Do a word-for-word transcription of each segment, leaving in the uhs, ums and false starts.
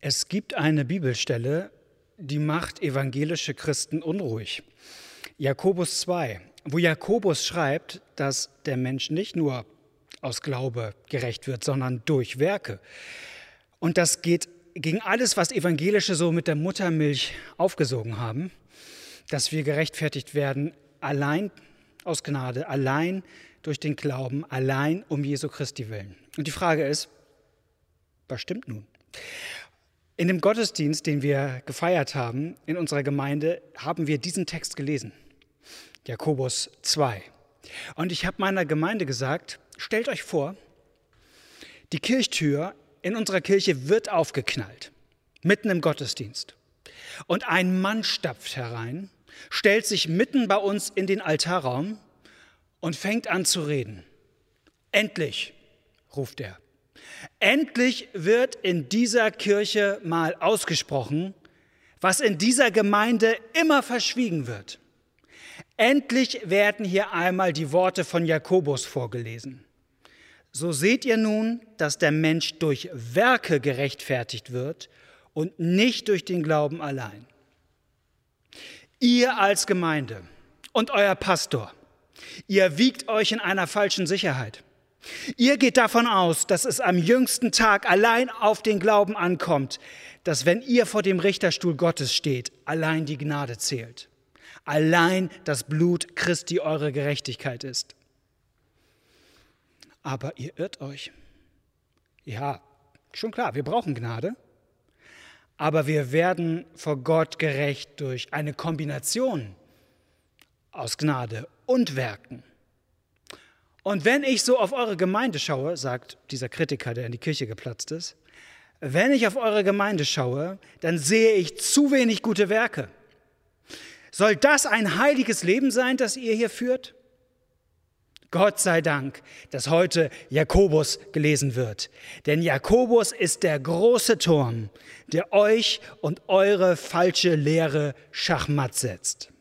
Es gibt eine Bibelstelle, die macht evangelische Christen unruhig. Jakobus zwei, wo Jakobus schreibt, dass der Mensch nicht nur aus Glaube gerecht wird, sondern durch Werke. Und das geht gegen alles, was Evangelische so mit der Muttermilch aufgesogen haben, dass wir gerechtfertigt werden allein aus Gnade, allein durch den Glauben, allein um Jesu Christi willen. Und die Frage ist, was stimmt nun? In dem Gottesdienst, den wir gefeiert haben in unserer Gemeinde, haben wir diesen Text gelesen, Jakobus zwei. Und ich habe meiner Gemeinde gesagt, stellt euch vor, die Kirchtür in unserer Kirche wird aufgeknallt, mitten im Gottesdienst. Und ein Mann stapft herein, stellt sich mitten bei uns in den Altarraum und fängt an zu reden. Endlich, ruft er. Endlich wird in dieser Kirche mal ausgesprochen, was in dieser Gemeinde immer verschwiegen wird. Endlich werden hier einmal die Worte von Jakobus vorgelesen. So seht ihr nun, dass der Mensch durch Werke gerechtfertigt wird und nicht durch den Glauben allein. Ihr als Gemeinde und euer Pastor, ihr wiegt euch in einer falschen Sicherheit. Ihr geht davon aus, dass es am jüngsten Tag allein auf den Glauben ankommt, dass wenn ihr vor dem Richterstuhl Gottes steht, allein die Gnade zählt. Allein das Blut Christi eure Gerechtigkeit ist. Aber ihr irrt euch. Ja, schon klar, wir brauchen Gnade. Aber wir werden vor Gott gerecht durch eine Kombination aus Gnade und Werken. Und wenn ich so auf eure Gemeinde schaue, sagt dieser Kritiker, der in die Kirche geplatzt ist, wenn ich auf eure Gemeinde schaue, dann sehe ich zu wenig gute Werke. Soll das ein heiliges Leben sein, das ihr hier führt? Gott sei Dank, dass heute Jakobus gelesen wird. Denn Jakobus ist der große Turm, der euch und eure falsche Lehre schachmatt setzt.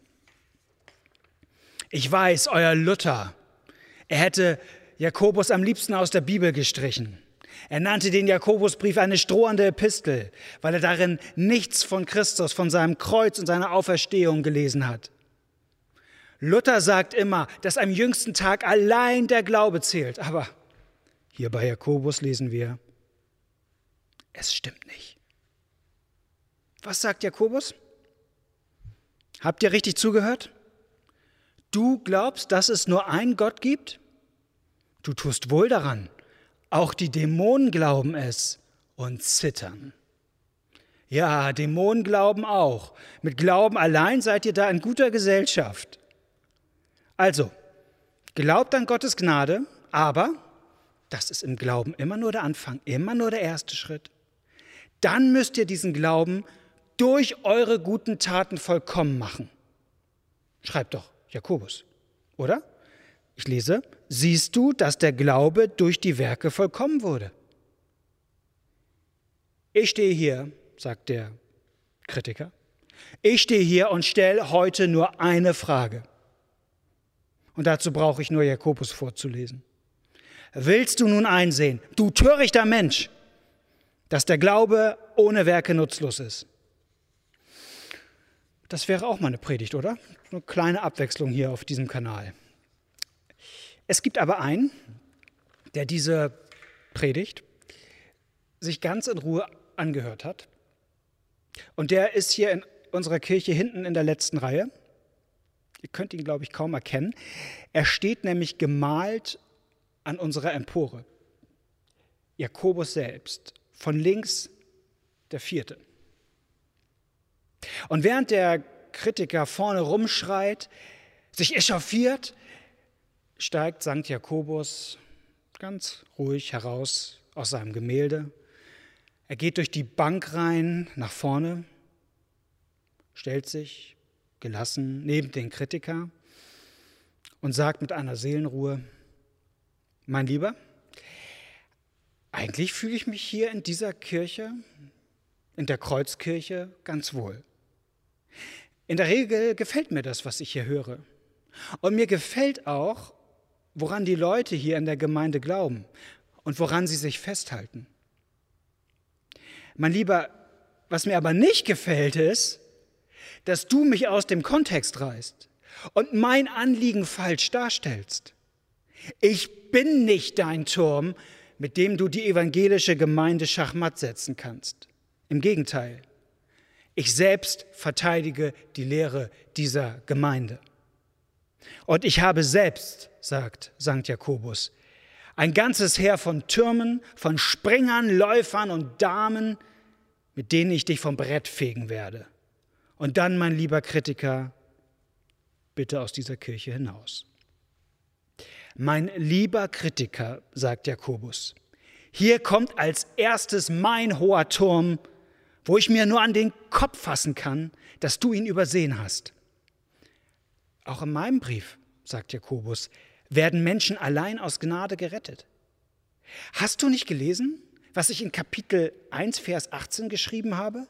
Ich weiß, euer Luther, er hätte Jakobus am liebsten aus der Bibel gestrichen. Er nannte den Jakobusbrief eine strohende Epistel, weil er darin nichts von Christus, von seinem Kreuz und seiner Auferstehung gelesen hat. Luther sagt immer, dass am jüngsten Tag allein der Glaube zählt. Aber hier bei Jakobus lesen wir, es stimmt nicht. Was sagt Jakobus? Habt ihr richtig zugehört? Du glaubst, dass es nur einen Gott gibt? Du tust wohl daran. Auch die Dämonen glauben es und zittern. Ja, Dämonen glauben auch. Mit Glauben allein seid ihr da in guter Gesellschaft. Also, glaubt an Gottes Gnade, aber das ist im Glauben immer nur der Anfang, immer nur der erste Schritt. Dann müsst ihr diesen Glauben durch eure guten Taten vollkommen machen. Schreibt doch Jakobus, oder? Ich lese, siehst du, dass der Glaube durch die Werke vollkommen wurde? Ich stehe hier, sagt der Kritiker, ich stehe hier und stelle heute nur eine Frage. Und dazu brauche ich nur Jakobus vorzulesen. Willst du nun einsehen, du törichter Mensch, dass der Glaube ohne Werke nutzlos ist? Das wäre auch mal eine Predigt, oder? Eine kleine Abwechslung hier auf diesem Kanal. Es gibt aber einen, der diese Predigt sich ganz in Ruhe angehört hat. Und der ist hier in unserer Kirche hinten in der letzten Reihe. Ihr könnt ihn, glaube ich, kaum erkennen. Er steht nämlich gemalt an unserer Empore. Jakobus selbst, von links der vierte. Und während der Kritiker vorne rumschreit, sich echauffiert, steigt Sankt Jakobus ganz ruhig heraus aus seinem Gemälde. Er geht durch die Bank rein nach vorne, stellt sich gelassen neben den Kritiker und sagt mit einer Seelenruhe, mein Lieber, eigentlich fühle ich mich hier in dieser Kirche, in der Kreuzkirche, ganz wohl. In der Regel gefällt mir das, was ich hier höre. Und mir gefällt auch, woran die Leute hier in der Gemeinde glauben und woran sie sich festhalten. Mein Lieber, Was mir aber nicht gefällt ist, dass du mich aus dem Kontext reißt und mein Anliegen falsch darstellst. Ich bin nicht dein Turm, mit dem du die evangelische Gemeinde schachmatt setzen kannst. Im Gegenteil, ich selbst verteidige die Lehre dieser Gemeinde. Und ich habe selbst, sagt Sankt Jakobus, ein ganzes Heer von Türmen, von Springern, Läufern und Damen, mit denen ich dich vom Brett fegen werde. Und dann, mein lieber Kritiker, bitte aus dieser Kirche hinaus. Mein lieber Kritiker, sagt Jakobus, hier kommt als erstes mein hoher Turm, wo ich mir nur an den Kopf fassen kann, dass du ihn übersehen hast. Auch in meinem Brief, sagt Jakobus, werden Menschen allein aus Gnade gerettet. Hast du nicht gelesen, was ich in Kapitel eins, Vers achtzehn geschrieben habe?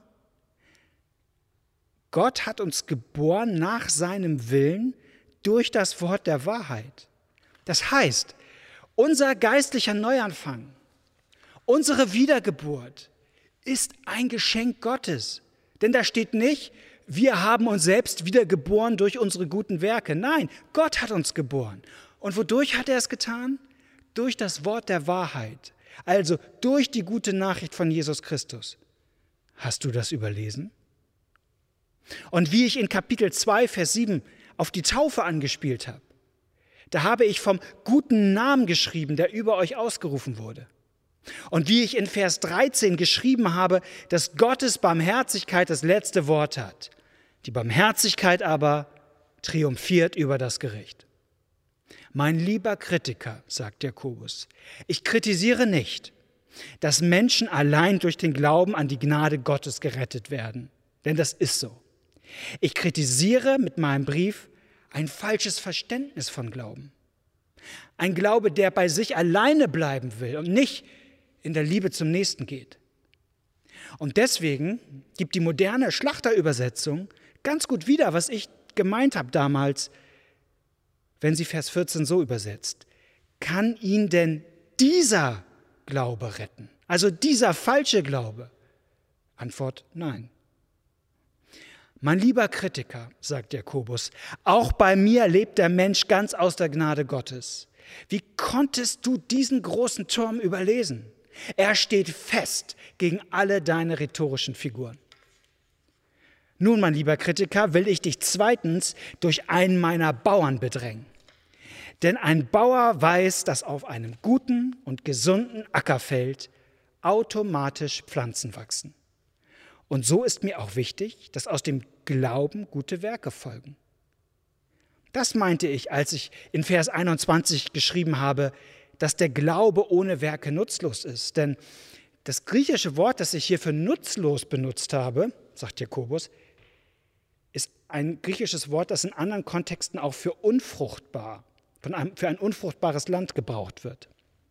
Gott hat uns geboren nach seinem Willen durch das Wort der Wahrheit. Das heißt, unser geistlicher Neuanfang, unsere Wiedergeburt ist ein Geschenk Gottes. Denn da steht nicht, wir haben uns selbst wiedergeboren durch unsere guten Werke. Nein, Gott hat uns geboren. Und wodurch hat er es getan? Durch das Wort der Wahrheit. Also durch die gute Nachricht von Jesus Christus. Hast du das überlesen? Und wie ich in Kapitel zwei, Vers sieben auf die Taufe angespielt habe, da habe ich vom guten Namen geschrieben, der über euch ausgerufen wurde. Und wie ich in Vers dreizehn geschrieben habe, dass Gottes Barmherzigkeit das letzte Wort hat. Die Barmherzigkeit aber triumphiert über das Gericht. Mein lieber Kritiker, sagt Jakobus, ich kritisiere nicht, dass Menschen allein durch den Glauben an die Gnade Gottes gerettet werden. Denn das ist so. Ich kritisiere mit meinem Brief ein falsches Verständnis von Glauben. Ein Glaube, der bei sich alleine bleiben will und nicht in der Liebe zum Nächsten geht. Und deswegen gibt die moderne Schlachterübersetzung ganz gut wieder, was ich gemeint habe damals, wenn sie Vers vierzehn so übersetzt. Kann ihn denn dieser Glaube retten? Also dieser falsche Glaube? Antwort: Nein. Mein lieber Kritiker, sagt Jakobus, auch bei mir lebt der Mensch ganz aus der Gnade Gottes. Wie konntest du diesen großen Turm überlesen? Er steht fest gegen alle deine rhetorischen Figuren. Nun, mein lieber Kritiker, will ich dich zweitens durch einen meiner Bauern bedrängen. Denn ein Bauer weiß, dass auf einem guten und gesunden Ackerfeld automatisch Pflanzen wachsen. Und so ist mir auch wichtig, dass aus dem Glauben gute Werke folgen. Das meinte ich, als ich in Vers einundzwanzig geschrieben habe, dass der Glaube ohne Werke nutzlos ist. Denn das griechische Wort, das ich hier für nutzlos benutzt habe, sagt Jakobus, ist ein griechisches Wort, das in anderen Kontexten auch für unfruchtbar, von einem, für ein unfruchtbares Land gebraucht wird.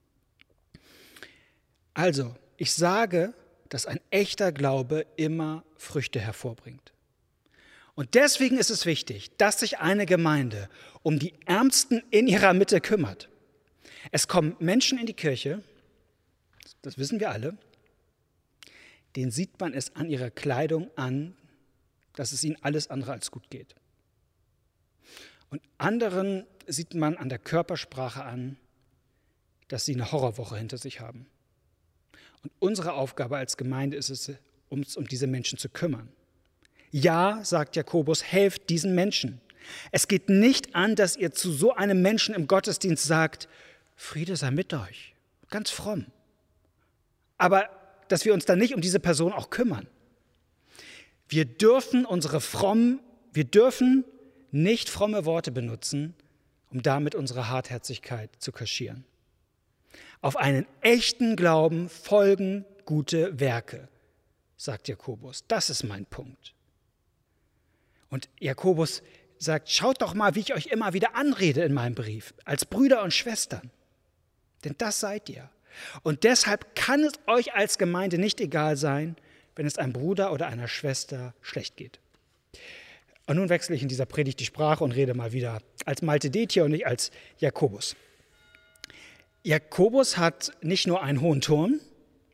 Also, ich sage, dass ein echter Glaube immer Früchte hervorbringt. Und deswegen ist es wichtig, dass sich eine Gemeinde um die Ärmsten in ihrer Mitte kümmert. Es kommen Menschen in die Kirche, das wissen wir alle, denen sieht man es an ihrer Kleidung an, dass es ihnen alles andere als gut geht. Und anderen sieht man an der Körpersprache an, dass sie eine Horrorwoche hinter sich haben. Und unsere Aufgabe als Gemeinde ist es, uns um diese Menschen zu kümmern. Ja, sagt Jakobus, helft diesen Menschen. Es geht nicht an, dass ihr zu so einem Menschen im Gottesdienst sagt, Friede sei mit euch, ganz fromm. Aber dass wir uns dann nicht um diese Person auch kümmern. Wir dürfen unsere frommen, wir dürfen nicht fromme Worte benutzen, um damit unsere Hartherzigkeit zu kaschieren. Auf einen echten Glauben folgen gute Werke, sagt Jakobus. Das ist mein Punkt. Und Jakobus sagt, schaut doch mal, wie ich euch immer wieder anrede in meinem Brief, als Brüder und Schwestern. Denn das seid ihr. Und deshalb kann es euch als Gemeinde nicht egal sein, wenn es einem Bruder oder einer Schwester schlecht geht. Und nun wechsle ich in dieser Predigt die Sprache und rede mal wieder als Malte Detje und nicht als Jakobus. Jakobus hat nicht nur einen hohen Turm,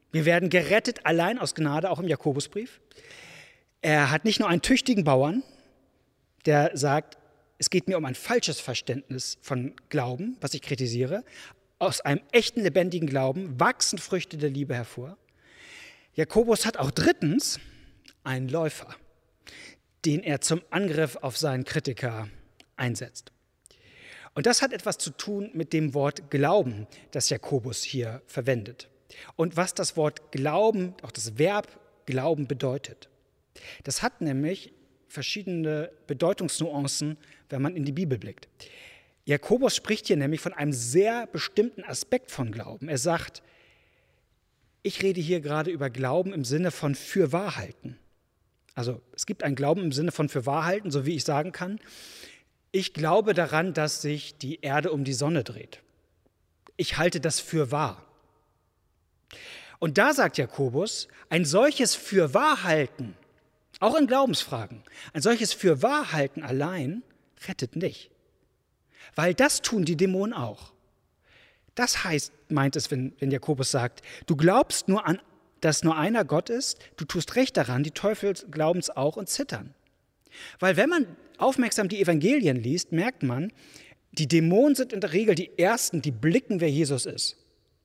Wir werden gerettet allein aus Gnade, auch im Jakobusbrief. Er hat nicht nur einen tüchtigen Bauern, der sagt, es geht mir um ein falsches Verständnis von Glauben, was ich kritisiere. Aus einem echten, lebendigen Glauben wachsen Früchte der Liebe hervor. Jakobus hat auch drittens einen Läufer, den er zum Angriff auf seinen Kritiker einsetzt. Und das hat etwas zu tun mit dem Wort Glauben, das Jakobus hier verwendet. Und was das Wort Glauben, auch das Verb Glauben bedeutet. Das hat nämlich verschiedene Bedeutungsnuancen, wenn man in die Bibel blickt. Jakobus spricht hier nämlich von einem sehr bestimmten Aspekt von Glauben. Er sagt, ich rede hier gerade über Glauben im Sinne von Fürwahrhalten. Also es gibt einen Glauben im Sinne von Fürwahrhalten, so wie ich sagen kann, ich glaube daran, dass sich die Erde um die Sonne dreht. Ich halte das für wahr. Und da sagt Jakobus, ein solches Fürwahrhalten, auch in Glaubensfragen, ein solches Fürwahrhalten allein rettet nicht. Weil das tun die Dämonen auch. Das heißt, meint es, wenn, wenn Jakobus sagt, du glaubst nur an, dass nur einer Gott ist, du tust recht daran, die Teufel glauben es auch und zittern. Weil wenn man aufmerksam die Evangelien liest, merkt man, die Dämonen sind in der Regel die Ersten, die blicken, wer Jesus ist.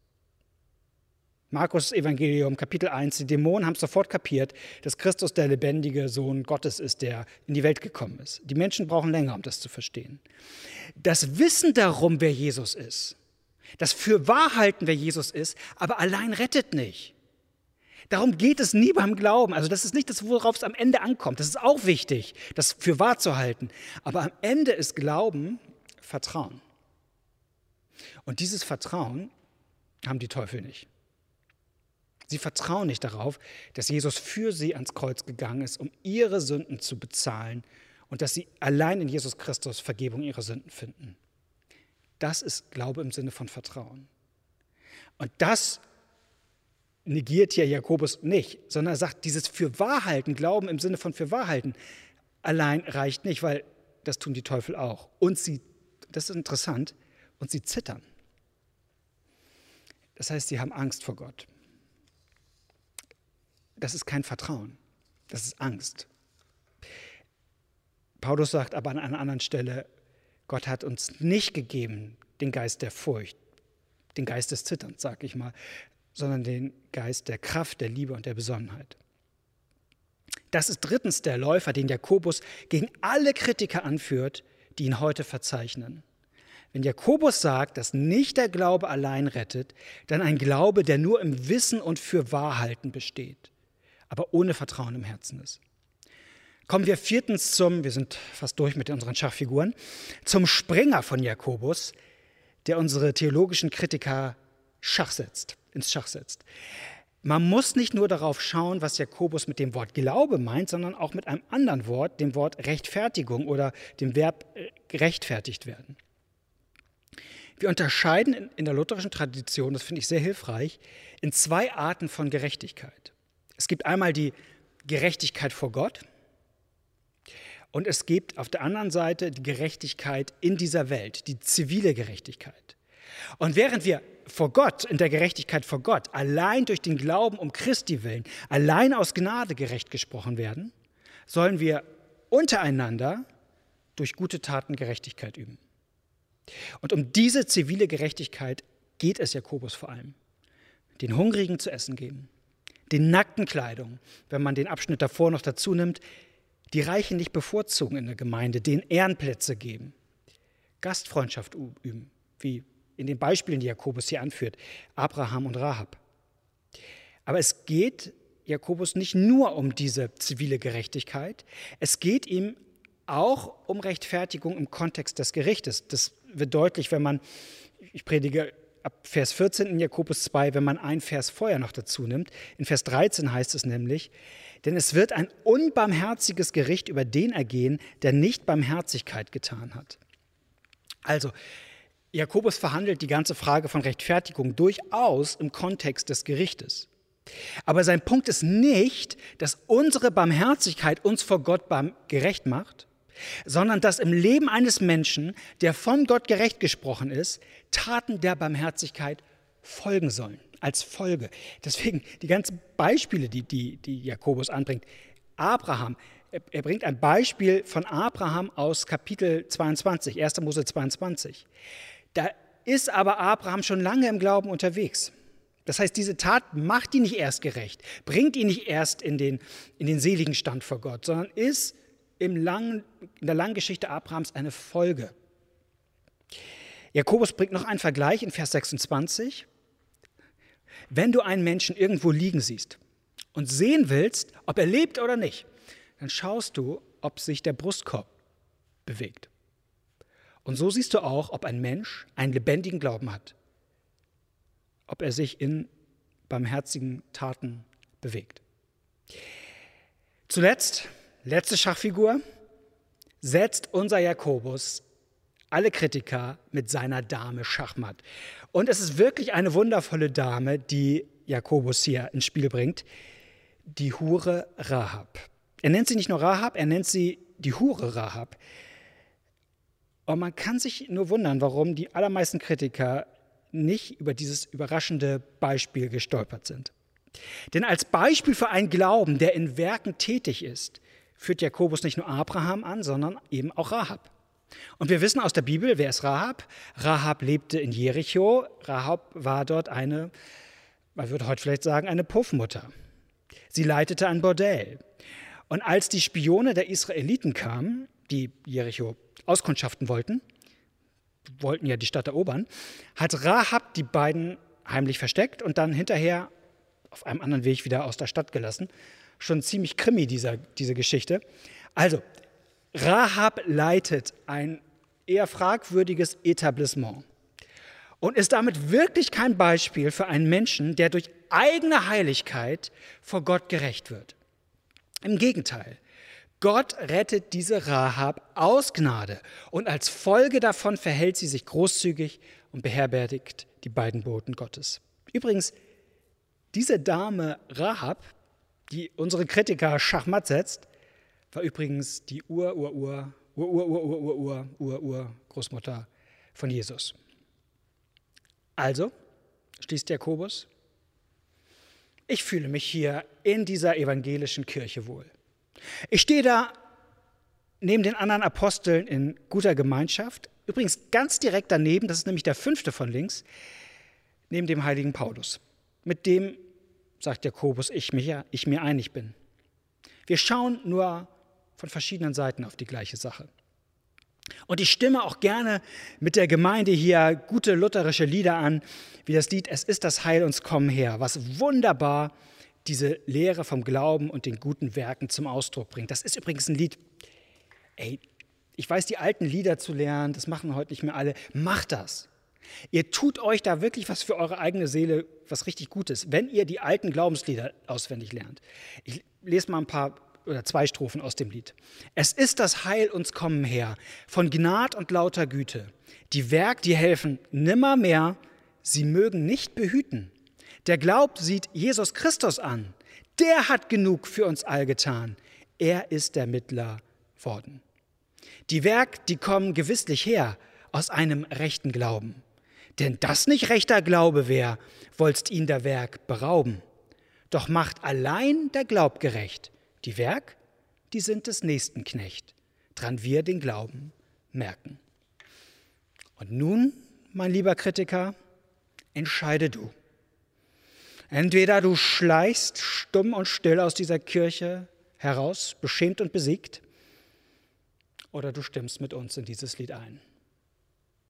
Markus Evangelium, Kapitel eins, die Dämonen haben sofort kapiert, dass Christus der lebendige Sohn Gottes ist, der in die Welt gekommen ist. Die Menschen brauchen länger, um das zu verstehen. Das Wissen darum, wer Jesus ist, das Fürwahrhalten, wer Jesus ist, aber allein rettet nicht. Darum geht es nie beim Glauben. Also das ist nicht das, worauf es am Ende ankommt. Das ist auch wichtig, das für wahr zu halten. Aber am Ende ist Glauben Vertrauen. Und dieses Vertrauen haben die Teufel nicht. Sie vertrauen nicht darauf, dass Jesus für sie ans Kreuz gegangen ist, um ihre Sünden zu bezahlen und dass sie allein in Jesus Christus Vergebung ihrer Sünden finden. Das ist Glaube im Sinne von Vertrauen. Und das negiert hier Jakobus nicht, sondern er sagt, dieses Fürwahrhalten, Glauben im Sinne von Fürwahrhalten, allein reicht nicht, weil das tun die Teufel auch. Und sie, das ist interessant, und sie zittern. Das heißt, sie haben Angst vor Gott. Das ist kein Vertrauen, das ist Angst. Paulus sagt aber an einer anderen Stelle, Gott hat uns nicht gegeben den Geist der Furcht, den Geist des Zitterns, sag ich mal, sondern den Geist der Kraft, der Liebe und der Besonnenheit. Das ist drittens der Läufer, den Jakobus gegen alle Kritiker anführt, die ihn heute verzeichnen. Wenn Jakobus sagt, dass nicht der Glaube allein rettet, dann ein Glaube, der nur im Wissen und Fürwahrhalten besteht, aber ohne Vertrauen im Herzen ist. Kommen wir viertens zum, wir sind fast durch mit unseren Schachfiguren, zum Springer von Jakobus, der unsere theologischen Kritiker Schach setzt, ins Schach setzt. Man muss nicht nur darauf schauen, was Jakobus mit dem Wort Glaube meint, sondern auch mit einem anderen Wort, dem Wort Rechtfertigung oder dem Verb gerechtfertigt werden. Wir unterscheiden in der lutherischen Tradition, das finde ich sehr hilfreich, in zwei Arten von Gerechtigkeit. Es gibt einmal die Gerechtigkeit vor Gott und es gibt auf der anderen Seite die Gerechtigkeit in dieser Welt, die zivile Gerechtigkeit. Und während wir vor Gott, in der Gerechtigkeit vor Gott, allein durch den Glauben um Christi willen, allein aus Gnade gerecht gesprochen werden, sollen wir untereinander durch gute Taten Gerechtigkeit üben. Und um diese zivile Gerechtigkeit geht es Jakobus vor allem. Den Hungrigen zu essen geben, den Nackten Kleidung, wenn man den Abschnitt davor noch dazu nimmt, die Reichen nicht bevorzugen in der Gemeinde, denen Ehrenplätze geben, Gastfreundschaft üben, wie in den Beispielen, die Jakobus hier anführt, Abraham und Rahab. Aber es geht Jakobus nicht nur um diese zivile Gerechtigkeit, es geht ihm auch um Rechtfertigung im Kontext des Gerichtes. Das wird deutlich, wenn man, ich predige ab Vers vierzehn in Jakobus zwei, wenn man einen Vers vorher noch dazu nimmt. In Vers dreizehn heißt es nämlich, denn es wird ein unbarmherziges Gericht über den ergehen, der nicht Barmherzigkeit getan hat. Also, Jakobus verhandelt die ganze Frage von Rechtfertigung durchaus im Kontext des Gerichtes. Aber sein Punkt ist nicht, dass unsere Barmherzigkeit uns vor Gott gerecht macht, sondern dass im Leben eines Menschen, der von Gott gerecht gesprochen ist, Taten der Barmherzigkeit folgen sollen. als Folge. Deswegen die ganzen Beispiele, die, die, die Jakobus anbringt. Abraham, er, er bringt ein Beispiel von Abraham aus Kapitel zweiundzwanzig, erster Mose zweiundzwanzig. Da ist aber Abraham schon lange im Glauben unterwegs. Das heißt, diese Tat macht ihn nicht erst gerecht, bringt ihn nicht erst in den, in den seligen Stand vor Gott, sondern ist im langen, in der langen Geschichte Abrahams eine Folge. Jakobus bringt noch einen Vergleich in Vers sechsundzwanzig. Wenn du einen Menschen irgendwo liegen siehst und sehen willst, ob er lebt oder nicht, dann schaust du, ob sich der Brustkorb bewegt. Und so siehst du auch, ob ein Mensch einen lebendigen Glauben hat, ob er sich in barmherzigen Taten bewegt. Zuletzt, letzte Schachfigur, setzt unser Jakobus alle Kritiker mit seiner Dame Schachmatt. Und es ist wirklich eine wundervolle Dame, die Jakobus hier ins Spiel bringt, die Hure Rahab. Er nennt sie nicht nur Rahab, er nennt sie die Hure Rahab. Und man kann sich nur wundern, warum die allermeisten Kritiker nicht über dieses überraschende Beispiel gestolpert sind. Denn als Beispiel für einen Glauben, der in Werken tätig ist, führt Jakobus nicht nur Abraham an, sondern eben auch Rahab. Und wir wissen aus der Bibel, wer ist Rahab? Rahab lebte in Jericho. Rahab war dort eine, man würde heute vielleicht sagen, eine Puffmutter. Sie leitete ein Bordell. Und als die Spione der Israeliten kamen, die Jericho auskundschaften wollten, wollten ja die Stadt erobern, hat Rahab die beiden heimlich versteckt und dann hinterher auf einem anderen Weg wieder aus der Stadt gelassen. Schon ziemlich krimi, dieser, diese Geschichte. Also, Rahab leitet ein eher fragwürdiges Etablissement und ist damit wirklich kein Beispiel für einen Menschen, der durch eigene Heiligkeit vor Gott gerecht wird. Im Gegenteil, Gott rettet diese Rahab aus Gnade und als Folge davon verhält sie sich großzügig und beherbergt die beiden Boten Gottes. Übrigens, diese Dame Rahab, die unsere Kritiker schachmatt setzt, war übrigens die Ur, Ur, Ur, Ur, Ur, Ur, Ur, Ur, Ur, Ur, Ur, Großmutter von Jesus. Also, schließt Jakobus, ich fühle mich hier in dieser evangelischen Kirche wohl. Ich stehe da neben den anderen Aposteln in guter Gemeinschaft, übrigens ganz direkt daneben, das ist nämlich der fünfte von links, neben dem heiligen Paulus, mit dem, sagt Jakobus, ich, mich, ich mir einig bin. Wir schauen nur von verschiedenen Seiten auf die gleiche Sache. Und ich stimme auch gerne mit der Gemeinde hier gute lutherische Lieder an, wie das Lied Es ist das Heil uns kommen her, was wunderbar diese Lehre vom Glauben und den guten Werken zum Ausdruck bringt. Das ist übrigens ein Lied, ey, ich weiß, die alten Lieder zu lernen, das machen heute nicht mehr alle, macht das. Ihr tut euch da wirklich was für eure eigene Seele, was richtig Gutes, wenn ihr die alten Glaubenslieder auswendig lernt. Ich lese mal ein paar oder zwei Strophen aus dem Lied. Es ist das Heil uns kommen her, von Gnad und lauter Güte. Die Werk, die helfen nimmermehr, sie mögen nicht behüten. Der Glaub sieht Jesus Christus an. Der hat genug für uns all getan. Er ist der Mittler worden. Die Werk, die kommen gewisslich her aus einem rechten Glauben. Denn das nicht rechter Glaube wär, wollst ihn der Werk berauben. Doch macht allein der Glaub gerecht. Die Werk, die sind des nächsten Knecht, dran wir den Glauben merken. Und nun, mein lieber Kritiker, entscheide du. Entweder du schleichst stumm und still aus dieser Kirche heraus, beschämt und besiegt, oder du stimmst mit uns in dieses Lied ein.